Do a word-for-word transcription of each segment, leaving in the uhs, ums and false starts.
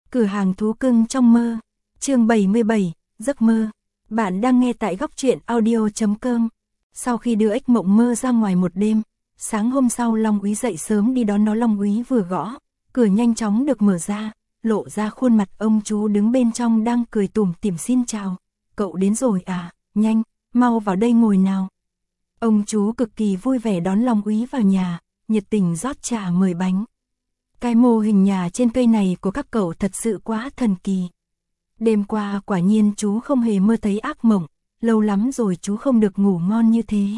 Cửa hàng thú cưng trong mơ. Chương bảy mươi bảy, giấc mơ. Bạn đang nghe tại góc truyện audio chấm com. Sau khi đưa ếch mộng mơ ra ngoài một đêm, sáng hôm sau Long Úy dậy sớm đi đón nó. Long Úy vừa gõ, cửa nhanh chóng được mở ra, lộ ra khuôn mặt ông chú đứng bên trong đang cười tủm tỉm. Xin chào, cậu đến rồi à, nhanh, mau vào đây ngồi nào. Ông chú cực kỳ vui vẻ đón Long Úy vào nhà, nhiệt tình rót trà mời bánh. Cái mô hình nhà trên cây này của các cậu thật sự quá thần kỳ. Đêm qua quả nhiên chú không hề mơ thấy ác mộng, lâu lắm rồi chú không được ngủ ngon như thế.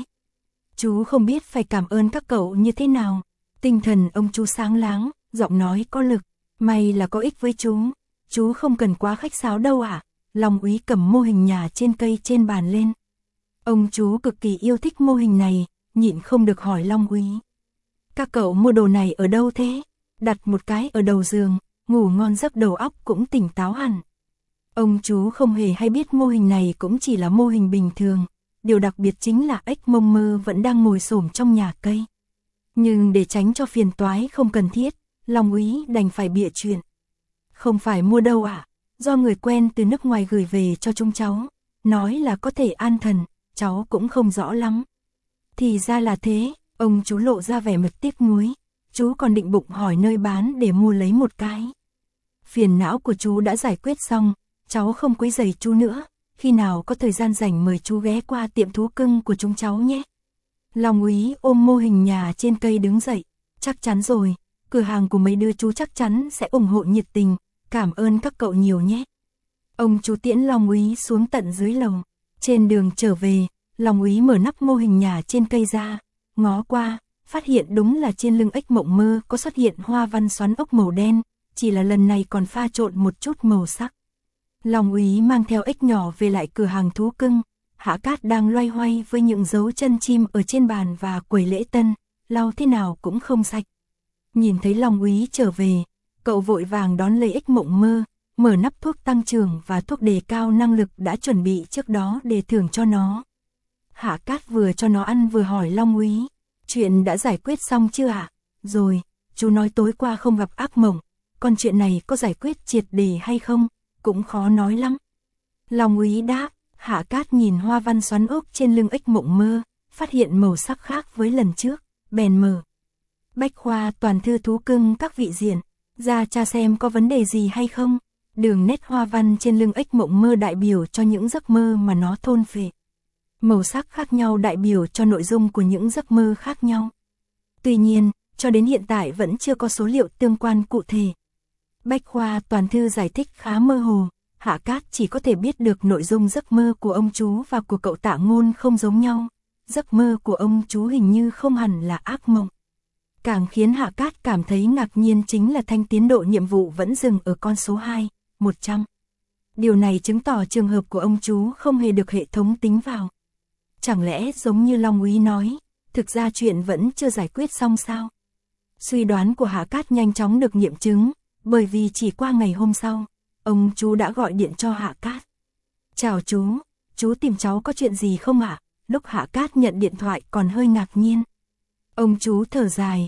Chú không biết phải cảm ơn các cậu như thế nào. Tinh thần ông chú sáng láng, giọng nói có lực, may là có ích với chú. Chú không cần quá khách sáo đâu ạ. À? Long Úy cầm mô hình nhà trên cây trên bàn lên. Ông chú cực kỳ yêu thích mô hình này, nhịn không được hỏi Long Úy. Các cậu mua đồ này ở đâu thế? Đặt một cái ở đầu giường, ngủ ngon giấc đầu óc cũng tỉnh táo hẳn. Ông chú không hề hay biết mô hình này cũng chỉ là mô hình bình thường. Điều đặc biệt chính là ếch mộng mơ vẫn đang ngồi xổm trong nhà cây. Nhưng để tránh cho phiền toái không cần thiết, Long Úy đành phải bịa chuyện. Không phải mua đâu ạ, à, do người quen từ nước ngoài gửi về cho chúng cháu, nói là có thể an thần, cháu cũng không rõ lắm. Thì ra là thế, ông chú lộ ra vẻ mặt tiếc nuối. Chú còn định bụng hỏi nơi bán để mua lấy một cái. Phiền não của chú đã giải quyết xong, cháu không quấy rầy chú nữa, khi nào có thời gian rảnh mời chú ghé qua tiệm thú cưng của chúng cháu nhé. Long Úy ôm mô hình nhà trên cây đứng dậy, chắc chắn rồi, cửa hàng của mấy đứa chú chắc chắn sẽ ủng hộ nhiệt tình, cảm ơn các cậu nhiều nhé. Ông chú tiễn Long Úy xuống tận dưới lầu, trên đường trở về, Long Úy mở nắp mô hình nhà trên cây ra, ngó qua, phát hiện đúng là trên lưng ếch mộng mơ có xuất hiện hoa văn xoắn ốc màu đen, chỉ là lần này còn pha trộn một chút màu sắc. Long Úy mang theo ếch nhỏ về lại cửa hàng thú cưng. Hạ Cát đang loay hoay với những dấu chân chim ở trên bàn và quầy lễ tân, lau thế nào cũng không sạch. Nhìn thấy Long Úy trở về, cậu vội vàng đón lấy ếch mộng mơ, mở nắp thuốc tăng trưởng và thuốc đề cao năng lực đã chuẩn bị trước đó để thưởng cho nó. Hạ Cát vừa cho nó ăn vừa hỏi Long Úy, chuyện đã giải quyết xong chưa ạ? À? Rồi, chú nói tối qua không gặp ác mộng, còn chuyện này có giải quyết triệt để hay không, cũng khó nói lắm. Long Úy đáp. Hạ Cát nhìn hoa văn xoắn ốc trên lưng ếch mộng mơ, phát hiện màu sắc khác với lần trước, bèn mở. Bách khoa toàn thư thú cưng các vị diện, ra tra xem có vấn đề gì hay không. Đường nét hoa văn trên lưng ếch mộng mơ đại biểu cho những giấc mơ mà nó thôn phệ. Màu sắc khác nhau đại biểu cho nội dung của những giấc mơ khác nhau. Tuy nhiên, cho đến hiện tại vẫn chưa có số liệu tương quan cụ thể. Bách khoa toàn thư giải thích khá mơ hồ. Hạ Cát chỉ có thể biết được nội dung giấc mơ của ông chú và của cậu Tạ Ngôn không giống nhau. Giấc mơ của ông chú hình như không hẳn là ác mộng. Càng khiến Hạ Cát cảm thấy ngạc nhiên chính là thanh tiến độ nhiệm vụ vẫn dừng ở con số hai, một trăm. Điều này chứng tỏ trường hợp của ông chú không hề được hệ thống tính vào. Chẳng lẽ giống như Long Úy nói, thực ra chuyện vẫn chưa giải quyết xong sao? Suy đoán của Hạ Cát nhanh chóng được nghiệm chứng, bởi vì chỉ qua ngày hôm sau, ông chú đã gọi điện cho Hạ Cát. Chào chú, chú tìm cháu có chuyện gì không ạ? À? Lúc Hạ Cát nhận điện thoại còn hơi ngạc nhiên. Ông chú thở dài.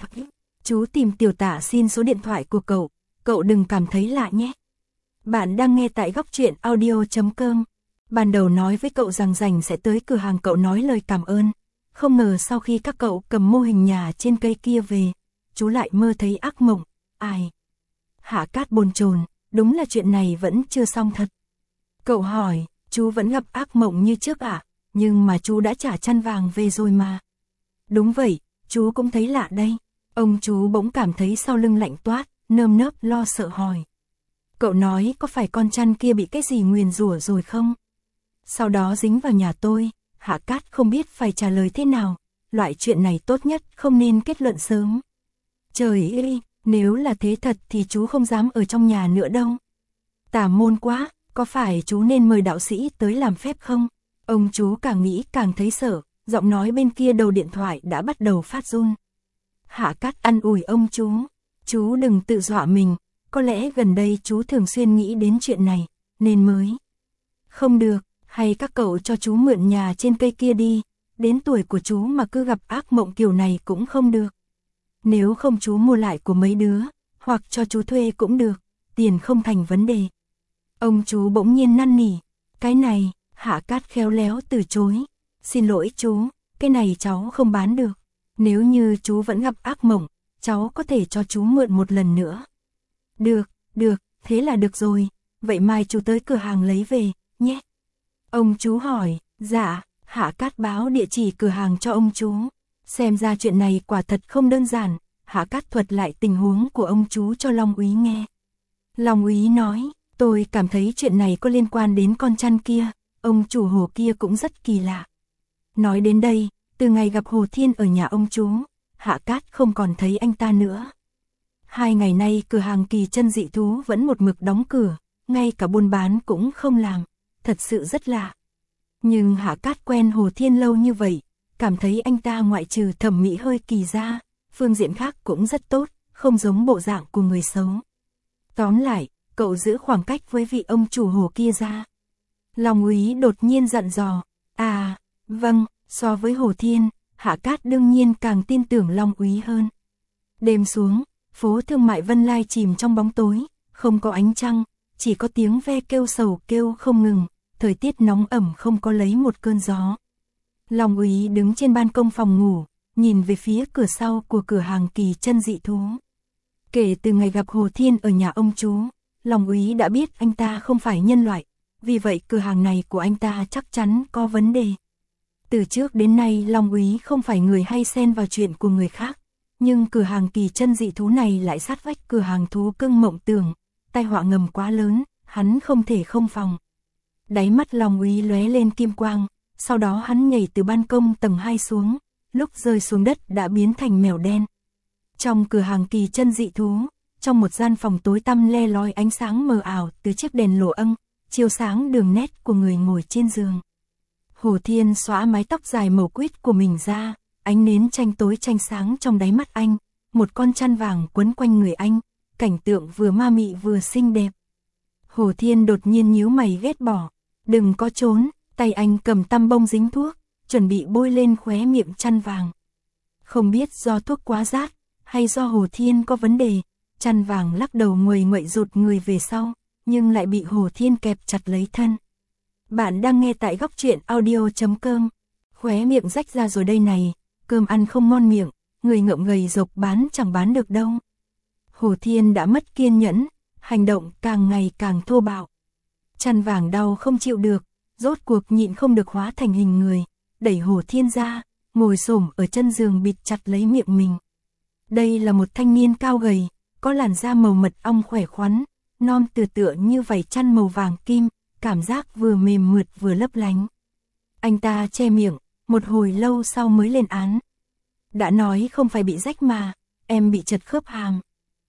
Chú tìm Tiểu Tả xin số điện thoại của cậu, cậu đừng cảm thấy lạ nhé. Bạn đang nghe tại góc truyện audio chấm com. Ban đầu nói với cậu rằng rảnh sẽ tới cửa hàng cậu nói lời cảm ơn. Không ngờ sau khi các cậu cầm mô hình nhà trên cây kia về, chú lại mơ thấy ác mộng. Ai? Hạ Cát bồn chồn. Đúng là chuyện này vẫn chưa xong thật. Cậu hỏi, chú vẫn gặp ác mộng như trước à? Nhưng mà chú đã trả chăn vàng về rồi mà. Đúng vậy, chú cũng thấy lạ đây. Ông chú bỗng cảm thấy sau lưng lạnh toát, nơm nớp lo sợ hỏi. Cậu nói có phải con chăn kia bị cái gì nguyền rủa rồi không? Sau đó dính vào nhà tôi, Hạ Cát không biết phải trả lời thế nào. Loại chuyện này tốt nhất không nên kết luận sớm. Trời ơi! Nếu là thế thật thì chú không dám ở trong nhà nữa đâu. Tà môn quá, có phải chú nên mời đạo sĩ tới làm phép không? Ông chú càng nghĩ càng thấy sợ, giọng nói bên kia đầu điện thoại đã bắt đầu phát run. Hạ Cát an ủi ông chú, chú đừng tự dọa mình, có lẽ gần đây chú thường xuyên nghĩ đến chuyện này, nên mới. Không được, hay các cậu cho chú mượn nhà trên cây kia đi, đến tuổi của chú mà cứ gặp ác mộng kiểu này cũng không được. Nếu không chú mua lại của mấy đứa, hoặc cho chú thuê cũng được, tiền không thành vấn đề. Ông chú bỗng nhiên năn nỉ, cái này, Hạ Cát khéo léo từ chối. Xin lỗi chú, cái này cháu không bán được. Nếu như chú vẫn gặp ác mộng, cháu có thể cho chú mượn một lần nữa. Được, được, thế là được rồi, vậy mai chú tới cửa hàng lấy về, nhé. Ông chú hỏi, dạ, Hạ Cát báo địa chỉ cửa hàng cho ông chú. Xem ra chuyện này quả thật không đơn giản, Hạ Cát thuật lại tình huống của ông chú cho Long Úy nghe. Long Úy nói, tôi cảm thấy chuyện này có liên quan đến con chăn kia, ông chủ hồ kia cũng rất kỳ lạ. Nói đến đây, từ ngày gặp Hồ Thiên ở nhà ông chú, Hạ Cát không còn thấy anh ta nữa. Hai ngày nay cửa hàng kỳ chân dị thú vẫn một mực đóng cửa, ngay cả buôn bán cũng không làm, thật sự rất lạ. Nhưng Hạ Cát quen Hồ Thiên lâu như vậy, cảm thấy anh ta ngoại trừ thẩm mỹ hơi kỳ ra, phương diện khác cũng rất tốt, không giống bộ dạng của người xấu. Tóm lại, cậu giữ khoảng cách với vị ông chủ hồ kia ra. Long Úy đột nhiên dặn dò, à, vâng, so với Hồ Thiên, Hạ Cát đương nhiên càng tin tưởng Long Úy hơn. Đêm xuống, phố thương mại Vân Lai chìm trong bóng tối, không có ánh trăng, chỉ có tiếng ve kêu sầu kêu không ngừng, thời tiết nóng ẩm không có lấy một cơn gió. Long Úy đứng trên ban công phòng ngủ, nhìn về phía cửa sau của cửa hàng kỳ chân dị thú. Kể từ ngày gặp Hồ Thiên ở nhà ông chú, Long Úy đã biết anh ta không phải nhân loại, vì vậy cửa hàng này của anh ta chắc chắn có vấn đề. Từ trước đến nay Long Úy không phải người hay xen vào chuyện của người khác, nhưng cửa hàng kỳ chân dị thú này lại sát vách cửa hàng thú cưng Mộng Tưởng, tai họa ngầm quá lớn, hắn không thể không phòng. Đáy mắt Long Úy lóe lên kim quang, sau đó hắn nhảy từ ban công tầng hai xuống, lúc rơi xuống đất đã biến thành mèo đen. Trong cửa hàng kỳ chân dị thú, trong một gian phòng tối tăm le lói ánh sáng mờ ảo từ chiếc đèn lồ âng, chiếu sáng đường nét của người ngồi trên giường. Hồ Thiên xõa mái tóc dài màu quýt của mình ra, ánh nến tranh tối tranh sáng trong đáy mắt anh, một con chăn vàng quấn quanh người anh, cảnh tượng vừa ma mị vừa xinh đẹp. Hồ Thiên đột nhiên nhíu mày ghét bỏ, đừng có trốn, tay anh cầm tăm bông dính thuốc, chuẩn bị bôi lên khóe miệng chăn vàng. Không biết do thuốc quá rát, hay do Hồ Thiên có vấn đề, chăn vàng lắc đầu nguầy nguậy rụt người về sau, nhưng lại bị Hồ Thiên kẹp chặt lấy thân. Bạn đang nghe tại góc truyện audio chấm com. Khóe miệng rách ra rồi đây này, cơm ăn không ngon miệng, người ngậm gầy rộc bán chẳng bán được đâu. Hồ Thiên đã mất kiên nhẫn, hành động càng ngày càng thô bạo. Chăn vàng đau không chịu được, rốt cuộc nhịn không được hóa thành hình người, đẩy Hồ Thiên ra, ngồi xổm ở chân giường bịt chặt lấy miệng mình. Đây là một thanh niên cao gầy, có làn da màu mật ong khỏe khoắn, non tựa tựa như vảy chăn màu vàng kim, cảm giác vừa mềm mượt vừa lấp lánh. Anh ta che miệng, một hồi lâu sau mới lên án. Đã nói không phải bị rách mà, em bị chật khớp hàm.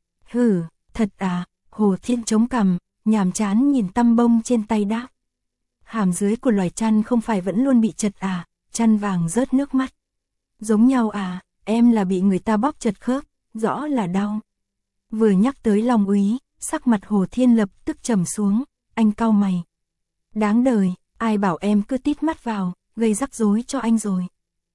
Hừ, thật à, Hồ Thiên chống cằm, nhàm chán nhìn tăm bông trên tay đáp. Hàm dưới của loài chăn không phải vẫn luôn bị chật à, chăn vàng rớt nước mắt. Giống nhau à, em là bị người ta bóp chật khớp, rõ là đau. Vừa nhắc tới Long Úy, sắc mặt Hồ Thiên lập tức trầm xuống, anh cau mày. Đáng đời, ai bảo em cứ tít mắt vào, gây rắc rối cho anh rồi.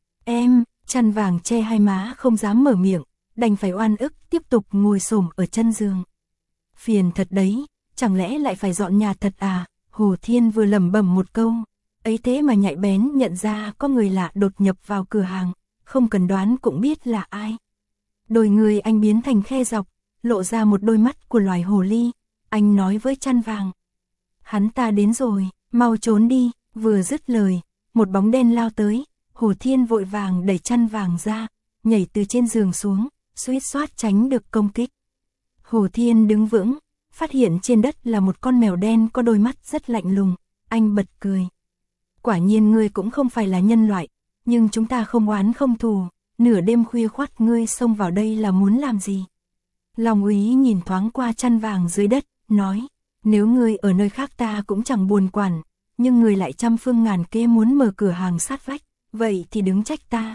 Em, chăn vàng che hai má không dám mở miệng, đành phải oan ức tiếp tục ngồi xổm ở chân giường. Phiền thật đấy, chẳng lẽ lại phải dọn nhà thật à? Hồ Thiên vừa lẩm bẩm một câu, ấy thế mà nhạy bén nhận ra có người lạ đột nhập vào cửa hàng, không cần đoán cũng biết là ai. Đôi người anh biến thành khe dọc, lộ ra một đôi mắt của loài hồ ly, anh nói với chăn vàng. Hắn ta đến rồi, mau trốn đi, vừa dứt lời, một bóng đen lao tới, Hồ Thiên vội vàng đẩy chăn vàng ra, nhảy từ trên giường xuống, suýt soát tránh được công kích. Hồ Thiên đứng vững, phát hiện trên đất là một con mèo đen có đôi mắt rất lạnh lùng, anh bật cười. Quả nhiên ngươi cũng không phải là nhân loại, nhưng chúng ta không oán không thù, nửa đêm khuya khoắt ngươi xông vào đây là muốn làm gì? Long Úy nhìn thoáng qua chăn vàng dưới đất, nói, nếu ngươi ở nơi khác ta cũng chẳng buồn quản, nhưng ngươi lại trăm phương ngàn kế muốn mở cửa hàng sát vách, vậy thì đứng trách ta.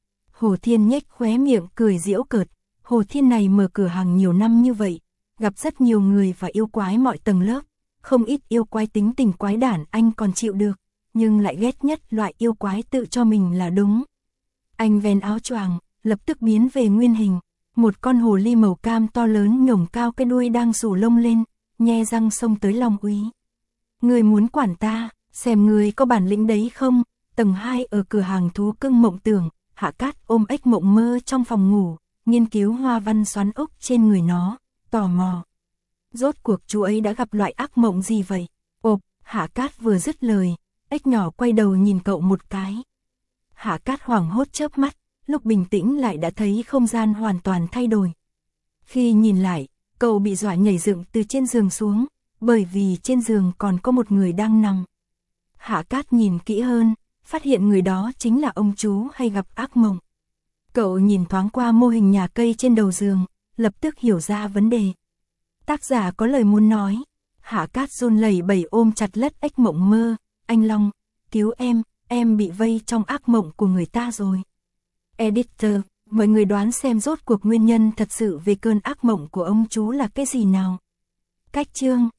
Hồ Thiên nhếch khóe miệng cười giễu cợt, Hồ Thiên này mở cửa hàng nhiều năm như vậy, gặp rất nhiều người và yêu quái mọi tầng lớp, không ít yêu quái tính tình quái đản anh còn chịu được, nhưng lại ghét nhất loại yêu quái tự cho mình là đúng. Anh vén áo choàng, lập tức biến về nguyên hình, một con hồ ly màu cam to lớn nhổng cao cái đuôi đang rủ lông lên, nhe răng xông tới Long Úy. Ngươi muốn quản ta, xem ngươi có bản lĩnh đấy không? Tầng hai ở cửa hàng thú cưng Mộng Tưởng, Hạ Cát ôm ếch Mộng Mơ trong phòng ngủ, nghiên cứu hoa văn xoắn ốc trên người nó, tò mò. Rốt cuộc chú ấy đã gặp loại ác mộng gì vậy? Ộp, Hạ Cát vừa dứt lời, ếch nhỏ quay đầu nhìn cậu một cái. Hạ Cát hoảng hốt chớp mắt, lúc bình tĩnh lại đã thấy không gian hoàn toàn thay đổi. Khi nhìn lại, cậu bị dọa nhảy dựng từ trên giường xuống, bởi vì trên giường còn có một người đang nằm. Hạ Cát nhìn kỹ hơn, phát hiện người đó chính là ông chú hay gặp ác mộng. Cậu nhìn thoáng qua mô hình nhà cây trên đầu giường, lập tức hiểu ra vấn đề. Tác giả có lời muốn nói. Hạ Cát run lẩy bẩy ôm chặt lất ếch Mộng Mơ. Anh Long, cứu em, em bị vây trong ác mộng của người ta rồi. Editor, mọi người đoán xem rốt cuộc nguyên nhân thật sự về cơn ác mộng của ông chú là cái gì nào? Cách chương